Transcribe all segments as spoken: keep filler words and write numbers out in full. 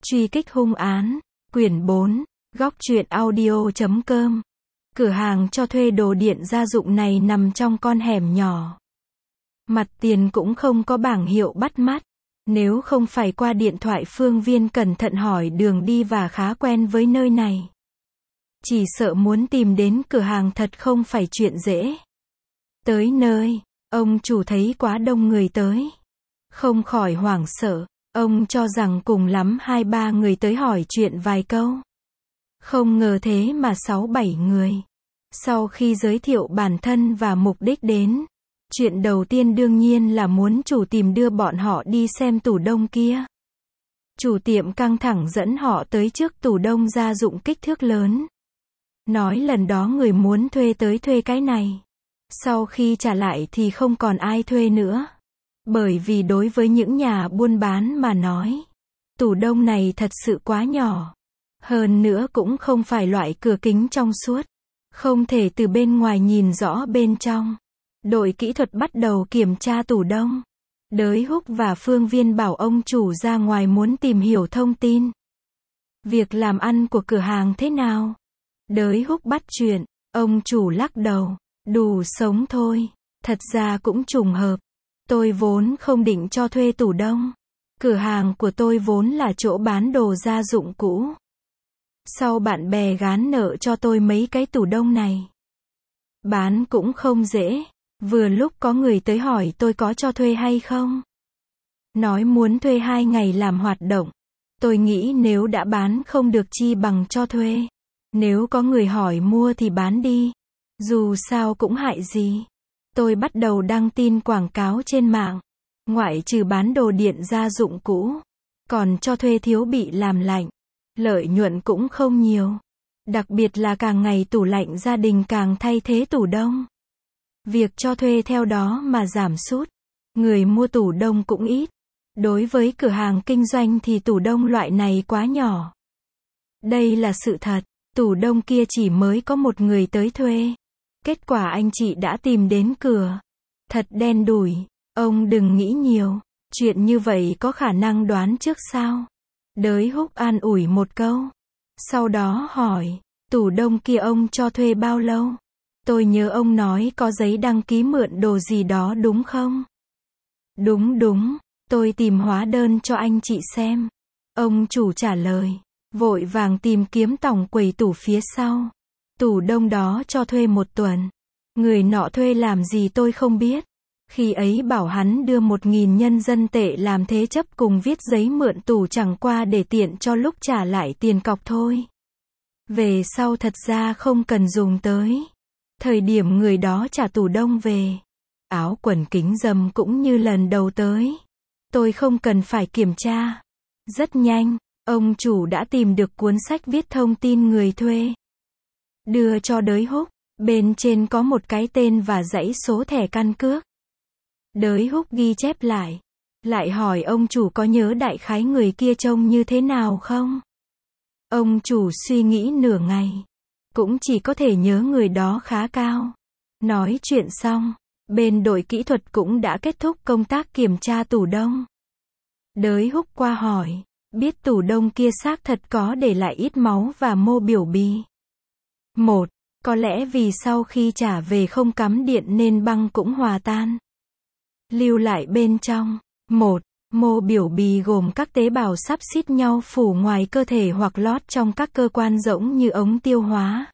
Truy kích hung án, quyển bốn, góc truyện audio chấm com. Cửa hàng cho thuê đồ điện gia dụng này nằm trong con hẻm nhỏ. Mặt tiền cũng không có bảng hiệu bắt mắt. Nếu không phải qua điện thoại Phương Viên cẩn thận hỏi đường đi và khá quen với nơi này, chỉ sợ muốn tìm đến cửa hàng thật không phải chuyện dễ. Tới nơi, ông chủ thấy quá đông người tới, không khỏi hoảng sợ. Ông cho rằng cùng lắm hai ba người tới hỏi chuyện vài câu. Không ngờ thế mà sáu bảy người. Sau khi giới thiệu bản thân và mục đích đến, chuyện đầu tiên đương nhiên là muốn chủ tìm đưa bọn họ đi xem tủ đông kia. Chủ tiệm căng thẳng dẫn họ tới trước tủ đông gia dụng kích thước lớn. Nói lần đó người muốn thuê tới thuê cái này. Sau khi trả lại thì không còn ai thuê nữa. Bởi vì đối với những nhà buôn bán mà nói, tủ đông này thật sự quá nhỏ. Hơn nữa cũng không phải loại cửa kính trong suốt. Không thể từ bên ngoài nhìn rõ bên trong. Đội kỹ thuật bắt đầu kiểm tra tủ đông. Đới Húc và Phương Viên bảo ông chủ ra ngoài muốn tìm hiểu thông tin. Việc làm ăn của cửa hàng thế nào? Đới Húc bắt chuyện, ông chủ lắc đầu, đủ sống thôi. Thật ra cũng trùng hợp. Tôi vốn không định cho thuê tủ đông. Cửa hàng của tôi vốn là chỗ bán đồ gia dụng cũ. Sau bạn bè gán nợ cho tôi mấy cái tủ đông này. Bán cũng không dễ. Vừa lúc có người tới hỏi tôi có cho thuê hay không. Nói muốn thuê hai ngày làm hoạt động. Tôi nghĩ nếu đã bán không được chi bằng cho thuê. Nếu có người hỏi mua thì bán đi. Dù sao cũng hại gì. Tôi bắt đầu đăng tin quảng cáo trên mạng. Ngoại trừ bán đồ điện gia dụng cũ, còn cho thuê thiếu bị làm lạnh. Lợi nhuận cũng không nhiều. Đặc biệt là càng ngày tủ lạnh gia đình càng thay thế tủ đông. Việc cho thuê theo đó mà giảm sút. Người mua tủ đông cũng ít. Đối với cửa hàng kinh doanh thì tủ đông loại này quá nhỏ. Đây là sự thật. Tủ đông kia chỉ mới có một người tới thuê. Kết quả anh chị đã tìm đến cửa. Thật đen đủi. Ông đừng nghĩ nhiều. Chuyện như vậy có khả năng đoán trước sao? Đới Húc an ủi một câu. Sau đó hỏi, tủ đông kia ông cho thuê bao lâu? Tôi nhớ ông nói có giấy đăng ký mượn đồ gì đó đúng không? Đúng đúng, tôi tìm hóa đơn cho anh chị xem. Ông chủ trả lời, vội vàng tìm kiếm tổng quầy tủ phía sau. Tủ đông đó cho thuê một tuần. Người nọ thuê làm gì tôi không biết. Khi ấy bảo hắn đưa một nghìn nhân dân tệ làm thế chấp cùng viết giấy mượn tủ chẳng qua để tiện cho lúc trả lại tiền cọc thôi. Về sau thật ra không cần dùng tới. Thời điểm người đó trả tủ đông về, áo quần kính râm cũng như lần đầu tới. Tôi không cần phải kiểm tra. Rất nhanh, ông chủ đã tìm được cuốn sách viết thông tin người thuê. Đưa cho Đới Húc, bên trên có một cái tên và dãy số thẻ căn cước. Đới Húc ghi chép lại. Lại hỏi ông chủ có nhớ đại khái người kia trông như thế nào không? Ông chủ suy nghĩ nửa ngày. Cũng chỉ có thể nhớ người đó khá cao. Nói chuyện xong, bên đội kỹ thuật cũng đã kết thúc công tác kiểm tra tủ đông. Đới Húc qua hỏi, biết tủ đông kia xác thật có để lại ít máu và mô biểu bì. Một, có lẽ vì sau khi trả về không cắm điện nên băng cũng hòa tan. Lưu lại bên trong. Một, mô biểu bì gồm các tế bào xắp xít nhau phủ ngoài cơ thể hoặc lót trong các cơ quan rỗng như ống tiêu hóa,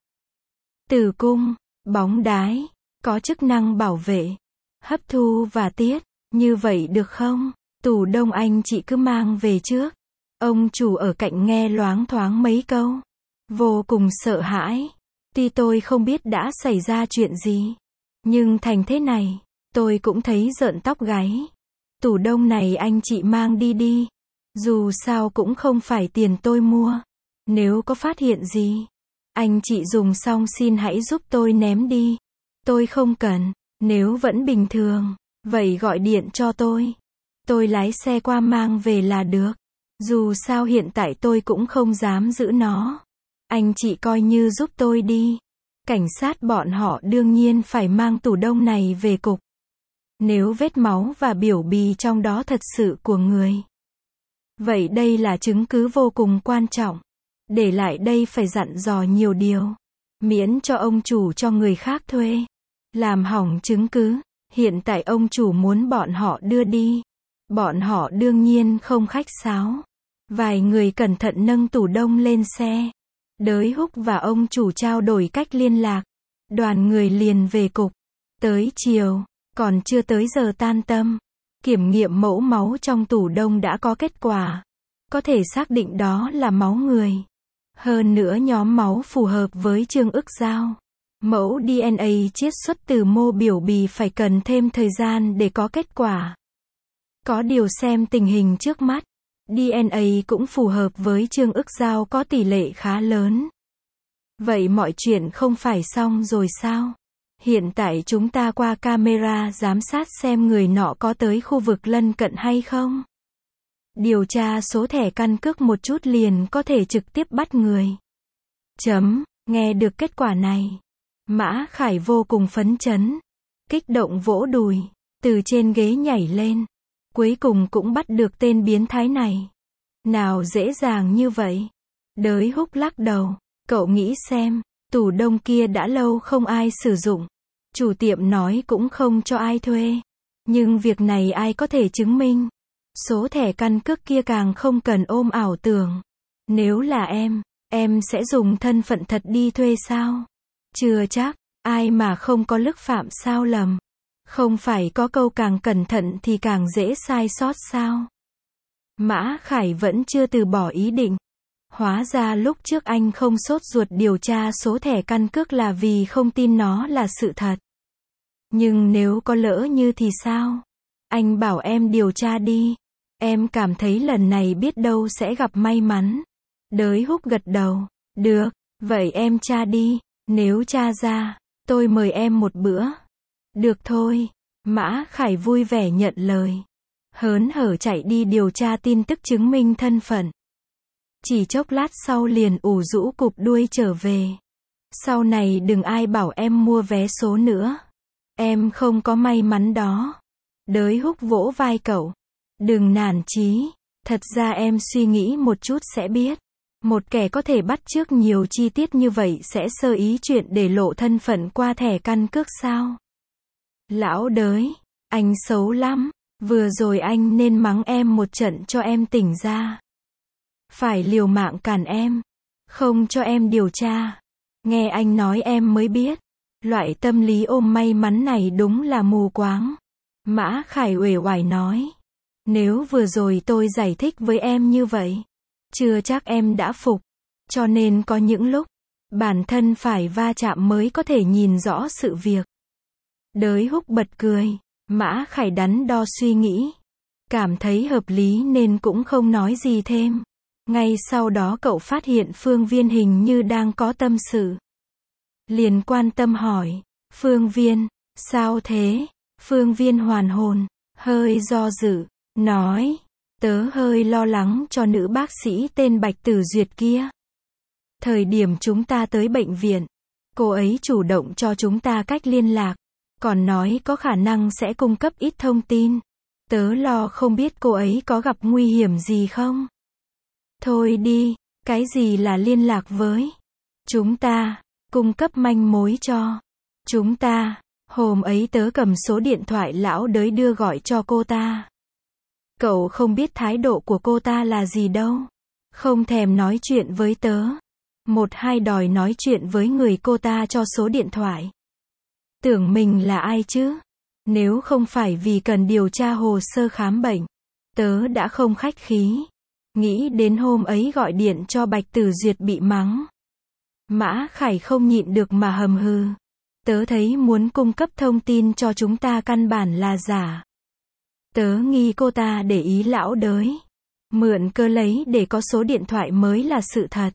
tử cung, bóng đái, có chức năng bảo vệ, hấp thu và tiết. Như vậy được không? Tủ đông anh chị cứ mang về trước. Ông chủ ở cạnh nghe loáng thoáng mấy câu. Vô cùng sợ hãi. Tuy tôi không biết đã xảy ra chuyện gì, nhưng thành thế này, tôi cũng thấy rợn tóc gáy. Tủ đông này anh chị mang đi đi. Dù sao cũng không phải tiền tôi mua. Nếu có phát hiện gì, anh chị dùng xong xin hãy giúp tôi ném đi. Tôi không cần. Nếu vẫn bình thường, vậy gọi điện cho tôi. Tôi lái xe qua mang về là được. Dù sao hiện tại tôi cũng không dám giữ nó. Anh chị coi như giúp tôi đi. Cảnh sát bọn họ đương nhiên phải mang tủ đông này về cục. Nếu vết máu và biểu bì trong đó thật sự của người, Vậy đây là chứng cứ vô cùng quan trọng. Để lại đây phải dặn dò nhiều điều. Miễn cho ông chủ cho người khác thuê. Làm hỏng chứng cứ. Hiện tại ông chủ muốn bọn họ đưa đi. Bọn họ đương nhiên không khách sáo. Vài người cẩn thận nâng tủ đông lên xe. Đới Húc và ông chủ trao đổi cách liên lạc. Đoàn người liền về cục. Tới chiều, còn chưa tới giờ tan tầm. Kiểm nghiệm mẫu máu trong tủ đông đã có kết quả. Có thể xác định đó là máu người. Hơn nữa nhóm máu phù hợp với Trương Ức Giao. Mẫu đê en a chiết xuất từ mô biểu bì phải cần thêm thời gian để có kết quả. Có điều xem tình hình trước mắt, đê en a cũng phù hợp với Trương Ức Giao có tỷ lệ khá lớn. Vậy mọi chuyện không phải xong rồi sao? Hiện tại chúng ta qua camera giám sát xem người nọ có tới khu vực lân cận hay không. Điều tra số thẻ căn cước một chút liền có thể trực tiếp bắt người. Chấm, nghe được kết quả này. Mã Khải vô cùng phấn chấn. Kích động vỗ đùi, từ trên ghế nhảy lên. Cuối cùng cũng bắt được tên biến thái này. Nào dễ dàng như vậy. Đới Húc lắc đầu. Cậu nghĩ xem, tủ đông kia đã lâu không ai sử dụng. Chủ tiệm nói cũng không cho ai thuê. Nhưng việc này ai có thể chứng minh? Số thẻ căn cước kia càng không cần ôm ảo tưởng. Nếu là em, em sẽ dùng thân phận thật đi thuê sao? Chưa chắc, ai mà không có lức phạm sao lầm. Không phải có câu càng cẩn thận thì càng dễ sai sót sao? Mã Khải vẫn chưa từ bỏ ý định. Hóa ra lúc trước anh không sốt ruột điều tra số thẻ căn cước là vì không tin nó là sự thật. Nhưng nếu có lỡ như thì sao? Anh bảo em điều tra đi. Em cảm thấy lần này biết đâu sẽ gặp may mắn. Đới Húc gật đầu. Được, vậy em tra đi. Nếu tra ra, tôi mời em một bữa. Được thôi. Mã Khải vui vẻ nhận lời. Hớn hở chạy đi điều tra tin tức chứng minh thân phận. Chỉ chốc lát sau liền ủ rũ cụp đuôi trở về. Sau này đừng ai bảo em mua vé số nữa. Em không có may mắn đó. Đới Húc vỗ vai cậu. Đừng nản chí. Thật ra em suy nghĩ một chút sẽ biết. Một kẻ có thể bắt chước nhiều chi tiết như vậy sẽ sơ ý chuyện để lộ thân phận qua thẻ căn cước sao? Lão Đới, anh xấu lắm. Vừa rồi anh nên mắng em một trận cho em tỉnh ra. Phải liều mạng cản em. Không cho em điều tra. Nghe anh nói em mới biết. Loại tâm lý ôm may mắn này đúng là mù quáng. Mã Khải uể oải nói. Nếu vừa rồi tôi giải thích với em như vậy, chưa chắc em đã phục. Cho nên có những lúc, bản thân phải va chạm mới có thể nhìn rõ sự việc. Đới Húc bật cười. Mã Khải đắn đo suy nghĩ. Cảm thấy hợp lý nên cũng không nói gì thêm. Ngay sau đó cậu phát hiện Phương Viên hình như đang có tâm sự. Liền quan tâm hỏi. Phương Viên, sao thế? Phương Viên hoàn hồn, hơi do dự, nói. Tớ hơi lo lắng cho nữ bác sĩ tên Bạch Tử Duyệt kia. Thời điểm chúng ta tới bệnh viện, cô ấy chủ động cho chúng ta cách liên lạc. Còn nói có khả năng sẽ cung cấp ít thông tin. Tớ lo không biết cô ấy có gặp nguy hiểm gì không? Thôi đi, cái gì là liên lạc với chúng ta, cung cấp manh mối cho chúng ta. Hôm ấy tớ cầm số điện thoại lão Đới đưa gọi cho cô ta. Cậu không biết thái độ của cô ta là gì đâu. Không thèm nói chuyện với tớ. Một hai đòi nói chuyện với người cô ta cho số điện thoại. Tưởng mình là ai chứ? Nếu không phải vì cần điều tra hồ sơ khám bệnh, tớ đã không khách khí. Nghĩ đến hôm ấy gọi điện cho Bạch Tử Duyệt bị mắng. Mã Khải không nhịn được mà hầm hừ. Tớ thấy muốn cung cấp thông tin cho chúng ta căn bản là giả. Tớ nghi cô ta để ý lão Đới. Mượn cơ lấy để có số điện thoại mới là sự thật.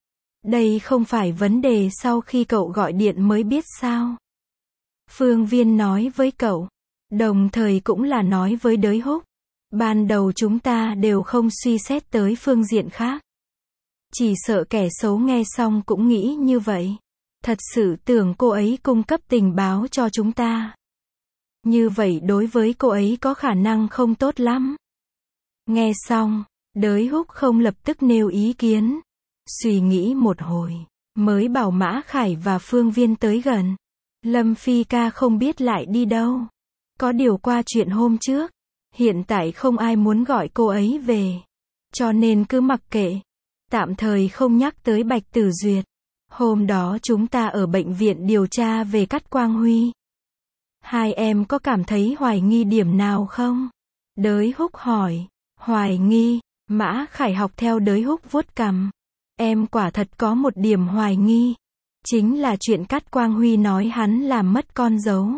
Đây không phải vấn đề sau khi cậu gọi điện mới biết sao? Phương Viên nói với cậu. Đồng thời cũng là nói với Đới Húc. Ban đầu chúng ta đều không suy xét tới phương diện khác. Chỉ sợ kẻ xấu nghe xong cũng nghĩ như vậy. Thật sự tưởng cô ấy cung cấp tình báo cho chúng ta. Như vậy đối với cô ấy có khả năng không tốt lắm. Nghe xong, Đới Húc không lập tức nêu ý kiến. Suy nghĩ một hồi, mới bảo Mã Khải và Phương Viên tới gần. Lâm Phi ca không biết lại đi đâu. Có điều qua chuyện hôm trước, hiện tại không ai muốn gọi cô ấy về. Cho nên cứ mặc kệ. Tạm thời không nhắc tới Bạch Tử Duyệt. Hôm đó chúng ta ở bệnh viện điều tra về Cát Quang Huy. Hai em có cảm thấy hoài nghi điểm nào không? Đới Húc hỏi. Hoài nghi, Mã Khải học theo Đới Húc vuốt cằm. Em quả thật có một điểm hoài nghi. Chính là chuyện Cát Quang Huy nói hắn làm mất con dấu.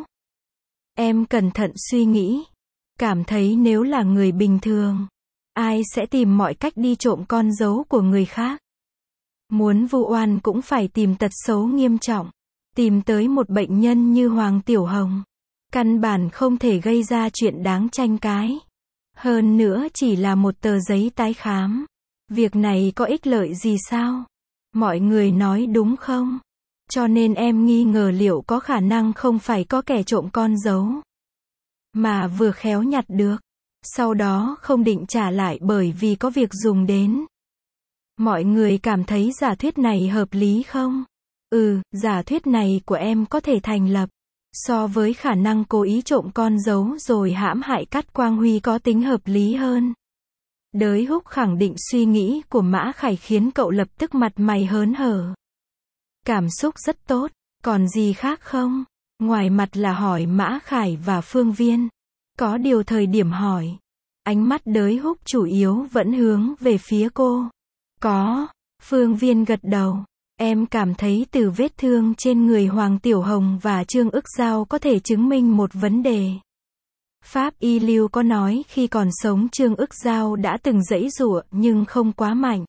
Em cẩn thận suy nghĩ. Cảm thấy nếu là người bình thường, ai sẽ tìm mọi cách đi trộm con dấu của người khác. Muốn vu oan cũng phải tìm tật xấu nghiêm trọng. Tìm tới một bệnh nhân như Hoàng Tiểu Hồng. Căn bản không thể gây ra chuyện đáng tranh cãi. Hơn nữa chỉ là một tờ giấy tái khám. Việc này có ích lợi gì sao? Mọi người nói đúng không? Cho nên em nghi ngờ liệu có khả năng không phải có kẻ trộm con dấu. Mà vừa khéo nhặt được. Sau đó không định trả lại bởi vì có việc dùng đến. Mọi người cảm thấy giả thuyết này hợp lý không? Ừ, giả thuyết này của em có thể thành lập. So với khả năng cố ý trộm con dấu rồi hãm hại Cát Quang Huy có tính hợp lý hơn. Đới Húc khẳng định suy nghĩ của Mã Khải khiến cậu lập tức mặt mày hớn hở. Cảm xúc rất tốt, còn gì khác không? Ngoài mặt là hỏi Mã Khải và Phương Viên. Có điều thời điểm hỏi, ánh mắt Đới Húc chủ yếu vẫn hướng về phía cô. Có, Phương Viên gật đầu. Em cảm thấy từ vết thương trên người Hoàng Tiểu Hồng và Trương Ức Giao có thể chứng minh một vấn đề. Pháp y lưu có nói khi còn sống Trương Ức Giao đã từng giãy giụa nhưng không quá mạnh.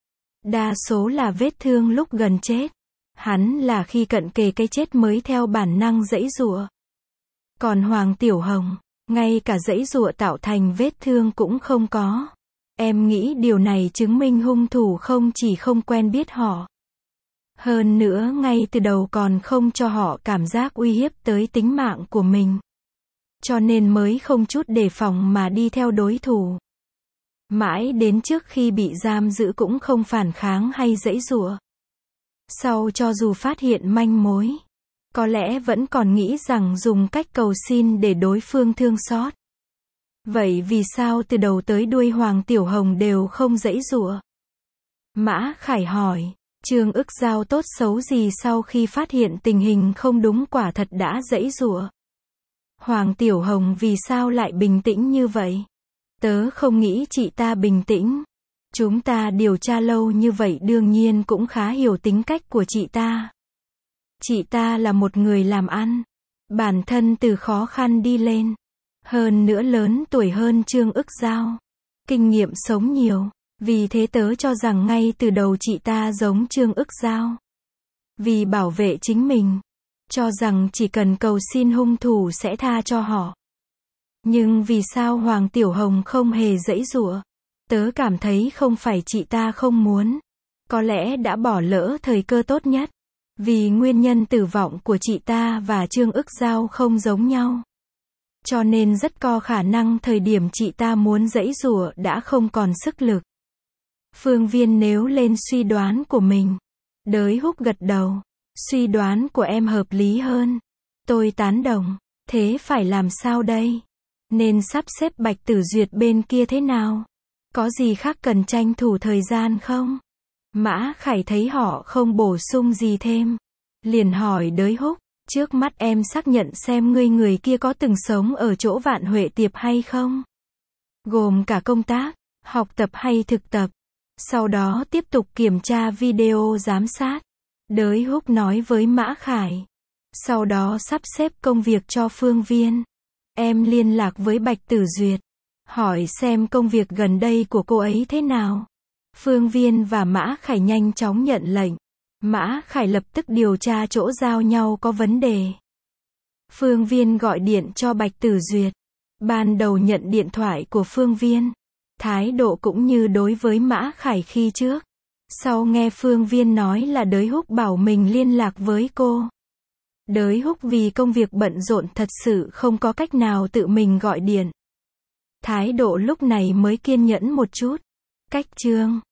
Đa số là vết thương lúc gần chết. Hắn là khi cận kề cái chết mới theo bản năng giãy giụa. Còn Hoàng Tiểu Hồng, ngay cả giãy giụa tạo thành vết thương cũng không có. Em nghĩ điều này chứng minh hung thủ không chỉ không quen biết họ. Hơn nữa ngay từ đầu còn không cho họ cảm giác uy hiếp tới tính mạng của mình. Cho nên mới không chút đề phòng mà đi theo đối thủ. Mãi đến trước khi bị giam giữ cũng không phản kháng hay giãy giụa. Sau cho dù phát hiện manh mối, có lẽ vẫn còn nghĩ rằng dùng cách cầu xin để đối phương thương xót. Vậy vì sao từ đầu tới đuôi Hoàng Tiểu Hồng đều không giãy giụa? Mã Khải hỏi, Trương Ức Giao tốt xấu gì sau khi phát hiện tình hình không đúng quả thật đã giãy giụa? Hoàng Tiểu Hồng vì sao lại bình tĩnh như vậy? Tớ không nghĩ chị ta bình tĩnh. Chúng ta điều tra lâu như vậy đương nhiên cũng khá hiểu tính cách của chị ta. Chị ta là một người làm ăn. Bản thân từ khó khăn đi lên. Hơn nữa lớn tuổi hơn Trương Ức Giao. Kinh nghiệm sống nhiều. Vì thế tớ cho rằng ngay từ đầu chị ta giống Trương Ức Giao. Vì bảo vệ chính mình. Cho rằng chỉ cần cầu xin hung thủ sẽ tha cho họ. Nhưng vì sao Hoàng Tiểu Hồng không hề giãy giụa? Tớ cảm thấy không phải chị ta không muốn. Có lẽ đã bỏ lỡ thời cơ tốt nhất. Vì nguyên nhân tử vong của chị ta và Trương Ức Giao không giống nhau. Cho nên rất có khả năng thời điểm chị ta muốn giãy giụa đã không còn sức lực. Phương Viên nếu lên suy đoán của mình. Đới Húc gật đầu. Suy đoán của em hợp lý hơn. Tôi tán đồng. Thế phải làm sao đây? Nên sắp xếp Bạch Tử Duyệt bên kia thế nào? Có gì khác cần tranh thủ thời gian không? Mã Khải thấy họ không bổ sung gì thêm. Liền hỏi Đới Húc, trước mắt em xác nhận xem ngươi người kia có từng sống ở chỗ Vạn Huệ Tiệp hay không? Gồm cả công tác, học tập hay thực tập. Sau đó tiếp tục kiểm tra video giám sát. Đới Húc nói với Mã Khải. Sau đó sắp xếp công việc cho Phương Viên. Em liên lạc với Bạch Tử Duyệt. Hỏi xem công việc gần đây của cô ấy thế nào. Phương Viên và Mã Khải nhanh chóng nhận lệnh. Mã Khải lập tức điều tra chỗ giao nhau có vấn đề. Phương Viên gọi điện cho Bạch Tử Duyệt. Ban đầu nhận điện thoại của Phương Viên. Thái độ cũng như đối với Mã Khải khi trước. Sau nghe Phương Viên nói là Đới Húc bảo mình liên lạc với cô. Đới Húc vì công việc bận rộn thật sự không có cách nào tự mình gọi điện. Thái độ lúc này mới kiên nhẫn một chút. Cách chương